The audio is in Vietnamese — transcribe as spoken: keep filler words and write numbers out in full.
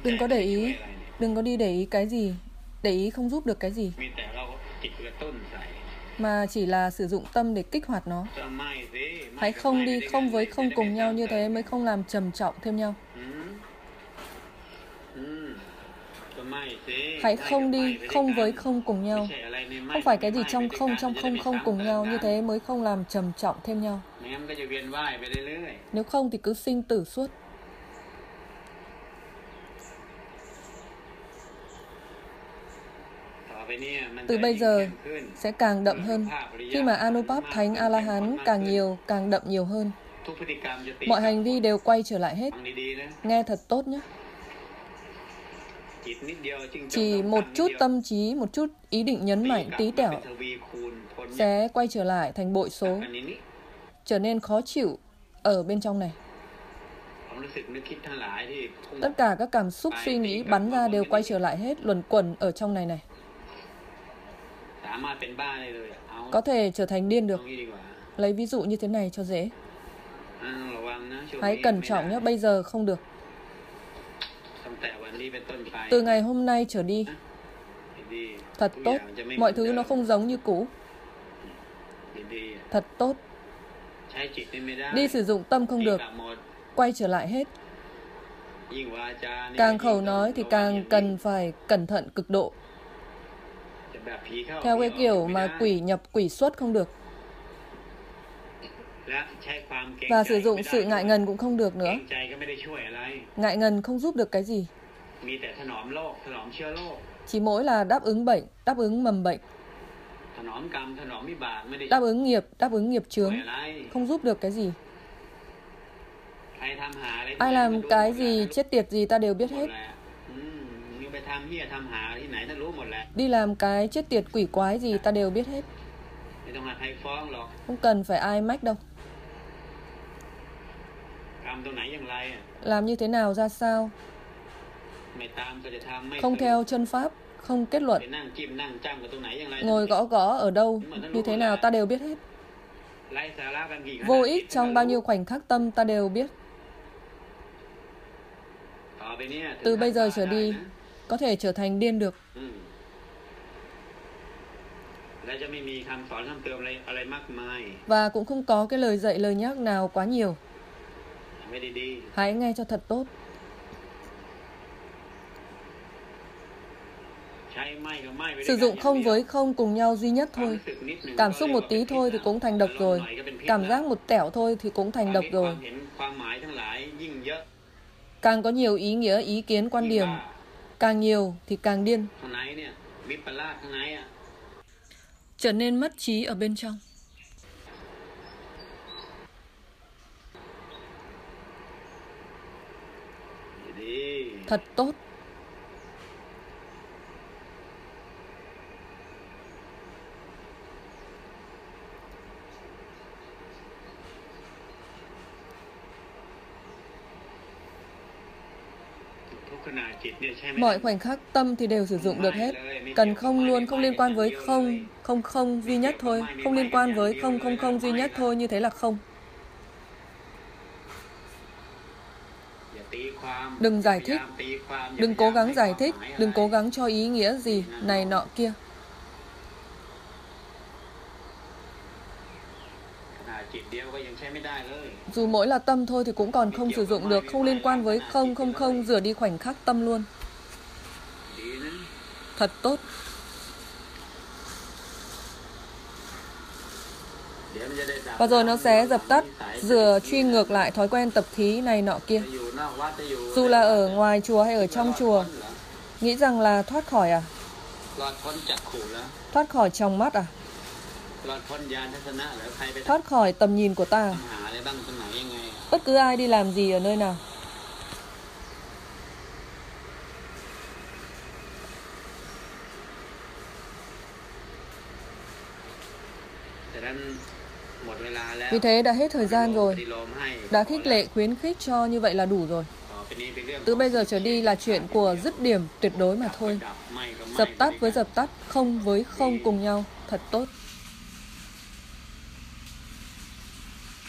Đừng có để ý, đừng có đi để ý cái gì, để ý không giúp được cái gì, มีแต่เราจิตกระตุ้นใส่ mà chỉ là sử dụng tâm để kích hoạt nó. จะไม่สิ Hãy không đi không với không cùng nhau, như thế mới không làm trầm trọng thêm nhau. อืมอืมจะไม่สิ Hãy không đi không với không cùng nhau. ไม่ใช่อะไรในไม่ Không phải cái gì trong ไม่ không ไม่ trong ไม่ không ไม่ không ไม่ cùng ไม่ nhau, ไม่ như thế mới không làm trầm trọng thêm nhau. ไม่งั้นก็จะเวียนว่ายไปเรื่อย Nếu không thì cứ sinh tử suốt. ๆต่อไปเนี่ยมัน Từ จะ bây ยิ่ง giờ เข้มขึ้น sẽ càng đậm hơn. Khi mà Anupap Thánh A-la-hán càng nhiều, càng đậm nhiều hơn. ทุกพฤติกรรมจะตี Mọi hành vi đều quay trở lại hết. ฟังดีๆนะ Nghe thật tốt nhé. จิตนิดเดียวจึง Chỉ một chút tâm trí, một chút ý định nhấn mạnh tí tẹo ทวีคูณผล sẽ quay trở lại thành bội số, อันนี้นี่ trở nên khó chịu ở bên trong này. ความรู้สึกนึกคิดทั้งหลายที่พุ่ง Tất cả các cảm xúc suy nghĩ bắn ra đều quay trở lại hết, luẩn quẩn ở trong này này. สามารถเป็นบ้าได้เลยเอา Có thể trở thành điên ตร được. งนี้ดีกว่า Lấy ví dụ như thế này cho dễ. อ้าวระวังนะช่วง Hãy นี้ cẩn ไม่ trọng ได้ nhé, bây giờ không được. ตั้งแต่วันนี้เป็นต้นไป Từ ngày hôm nay trở đi, ดี thật ๆ tốt. ทุกอย่างจะไม่ Mọi thứ nó không giống như cũ. ดี Thật tốt. ๆใช้จิตนี่ไม่ได้ Đi sử dụng tâm không được, ปากหมด quay trở lại hết. ยิ่งวาจานี่ Càng khẩu nói thì càng cần phải cẩn thận cực độ. จะแบบผีเข้า Theo cái ผีออก kiểu ไม่ mà ได้ quỷ nhập quỷ xuất không được. และใช้ความเกรง Và ใจ sử dụng ไม่ได้ sự ngại ngần cũng không được เกร nữa. งใจก็ไม่ได้ช่วยอะไร Ngại ngần không giúp được cái gì. มีแต่ถนอมโรคถนอมเชื้อโรค Chỉ mỗi là đáp ứng bệnh, đáp ứng mầm bệnh, ถนอมกรรมถนอมวิบากไม่ได้ đáp ứng nghiệp, đáp ứng nghiệp ช่วย chướng. อะไร Không giúp được cái gì. ใครทำหาอะไร Ai làm cái gì, chết tiệt gì ta đều biết หม hết. ดแหละอืมมึงไปทำเหี้ยทำหาที่ไหนท่านรู้หมดแหละ Đi làm cái chết tiệt quỷ quái gì ta đều biết hết. ไม่ต้องหาใครฟ้องหรอก Không cần phải ai mách đâu. กรรมตรงไหนอย่างไรอะ Làm như thế nào ra sao, ไม่ตามก็จะทำไม่ không สรุป theo chân pháp, không kết ไป luận, นั่งจิ้มนั่งจ้ำกับตรงไหนอย่างไร ngồi gõ gõ ở đâu, như thế nào ta đều biết hết. ไร้สาระกันกี่ขนาด Vô คิด ích trong bao nhiêu khoảnh khắc tâm ta đều biết. ต่อไปเนี่ย Từ bây giờ trở ได้ đi, นะ có thể trở thành điên được. อืมและจะไม่มีคำสอนคำเตือนอะไรอะไรมากมาย Và cũng không có cái lời dạy lời nhắc nào quá nhiều. ไม่ได้ดี Hãy nghe cho thật tốt. ใช้ไม่กับไม่ไปด้วย Sử dụng กัน không อย่างเดียว với không cùng nhau duy nhất ความ thôi. รู้สึกนิดหนึ่ง Cảm xúc ก็ một เรียก tí ว่า thôi เป็น thì พิษ cũng thành độc อารม rồi. ณ์หน่อยก็เป็นพิษ Cảm แล้ว giác một tẻo thôi thì cũng thành độc ควา rồi. มเห็นความหมายทั้งหลายยิ่งเยอะ Càng có nhiều ý nghĩa, ý kiến, quan ยิ่ง điểm, บ้า càng nhiều thì càng điên. ข้างในเนี่ยวิปลาสข้างในอ่ะ Trở nên mất trí ở bên trong. ดี Thật tốt. Mọi khoảnh khắc tâm thì đều sử dụng được hết. Cần không luôn, không liên quan với không, không không duy nhất thôi. Không liên quan với không, không không duy nhất thôi, như thế là không. Đừng giải thích, đừng cố gắng giải thích, đừng cố gắng cho ý nghĩa gì, này nọ kia. Dù mỗi là tâm thôi thì cũng còn không sử dụng được, không liên quan với không, không không, rửa đi khoảnh khắc tâm luôn. Thật tốt. Và rồi nó sẽ dập tắt, rửa truy ngược lại thói quen tập thí này nọ kia. Dù là ở ngoài chùa hay ở trong chùa, nghĩ rằng là thoát khỏi à? Thoát khỏi tròng mắt à? Thoát khỏi tầm nhìn của ta. Bất cứ ai đi làm gì ở nơi nào. Vì thế đã hết thời gian rồi. Đã khích lệ khuyến khích cho như vậy là đủ rồi. Từ bây giờ trở đi là chuyện của dứt điểm tuyệt đối mà thôi. Dập tắt với dập tắt, không với không cùng nhau. Thật tốt.